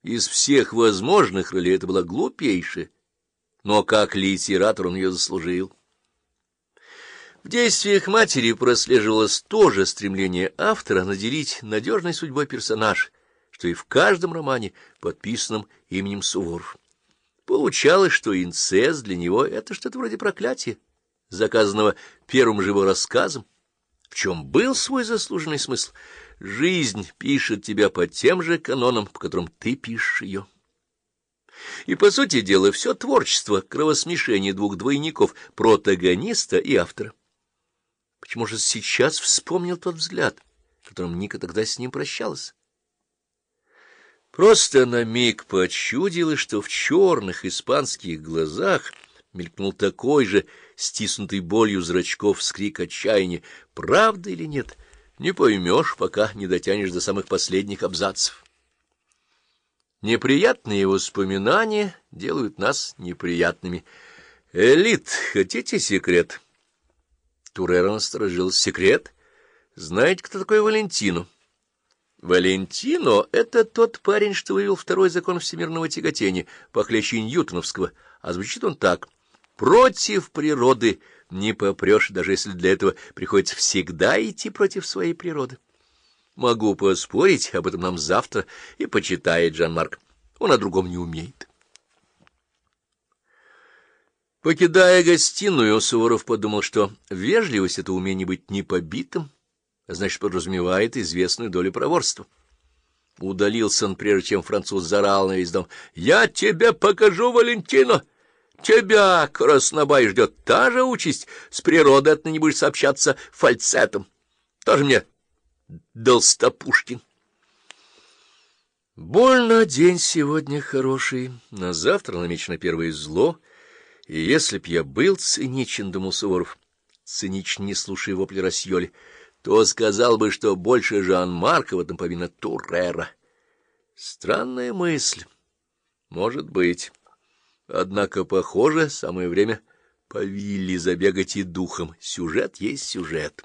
Из всех возможных ролей это была глупейшая, но как литератор он ее заслужил. В действиях матери прослеживалось то же стремление автора наделить надежной судьбой персонаж, что и в каждом романе, подписанном именем Суворов. Получалось, что инцест для него — это что-то вроде проклятия, заказанного первым же его рассказом. В чем был свой заслуженный смысл? Жизнь пишет тебя по тем же канонам, по которым ты пишешь ее. И, по сути дела, все творчество — кровосмешение двух двойников, протагониста и автора. Почему же сейчас вспомнил тот взгляд, которым Ника тогда с ним прощалась? Просто на миг почудилось, что в черных испанских глазах мелькнул такой же, стиснутый болью зрачков, вскрик отчаяния. Правда или нет, не поймешь, пока не дотянешь до самых последних абзацев. Неприятные воспоминания делают нас неприятными. Элит, хотите секрет? Турера насторожился. Секрет? Знаете, кто такой Валентино? Валентино — это тот парень, что вывел второй закон всемирного тяготения, похлеще ньютоновского, а звучит он так: против природы не попрешь, даже если для этого приходится всегда идти против своей природы. Могу поспорить, об этом нам завтра и почитает Жан-Марк. Он о другом не умеет. Покидая гостиную, Суворов подумал, что вежливость — это умение быть непобитым, а значит, подразумевает известную долю проворства. Удалился он, прежде чем француз заорал на весь дом: «Я тебе покажу, Валентино! Тебя, краснобай, ждет та же участь, с природой отныне будешь сообщаться фальцетом. Тоже мне Толстопушкин». Больно день сегодня хороший, на завтра намечено первое зло, и если б я был циничен, — думал Суворов, циничен, не слушая вопли Рассьоли, — то сказал бы, что больше Жан-Марка в этом повинна Турера. Странная мысль. Может быть. Однако, похоже, самое время по вилле забегать и духом. Сюжет есть сюжет.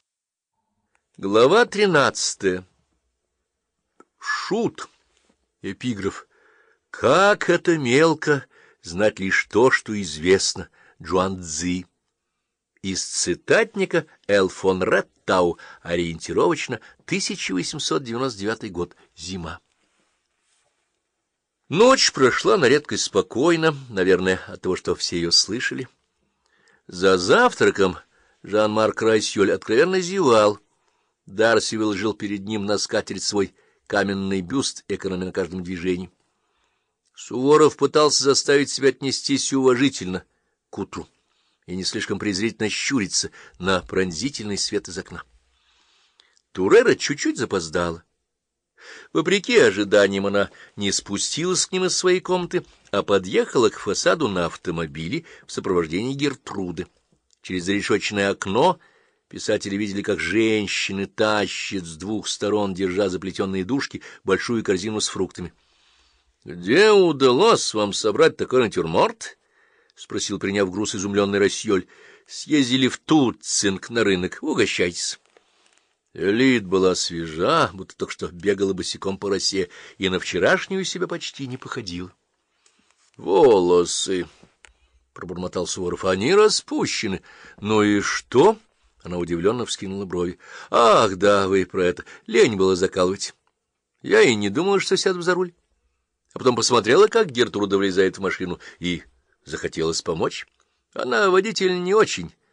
Глава 13. Шут. Эпиграф. Как это мелко знать лишь то, что известно. Джуан-Цзи. Из цитатника Л. фон Реттау, ориентировочно 1899 год, зима. Ночь прошла на редкость спокойно, наверное, от того, что все ее слышали. За завтраком Жан-Марк Рассьоль откровенно зевал. Дарси выложил перед ним на скатерть свой каменный бюст, экономя на каждом движении. Суворов пытался заставить себя отнестись уважительно к утру и не слишком презрительно щуриться на пронзительный свет из окна. Турера чуть-чуть запоздала. Вопреки ожиданиям, она не спустилась к ним из своей комнаты, а подъехала к фасаду на автомобиле в сопровождении Гертруды. Через решетчатое окно писатели видели, как женщины тащат с двух сторон, держа заплетенные дужки, большую корзину с фруктами. — Где удалось вам собрать такой натюрморт? — спросил, приняв груз, изумленный Рассьоль. — Съездили в Туцинг на рынок. Угощайтесь. Элит была свежа, будто только что бегала босиком по росе, и на вчерашнюю себя почти не походила. — Волосы, — пробормотал Суворов, — они распущены. — Ну и что? — она удивленно вскинула брови. — Ах, да, вы про это. Лень было закалывать. Я и не думала, что сяду за руль. А потом посмотрела, как Гертруда влезает в машину, и захотелось помочь. Она водитель не очень,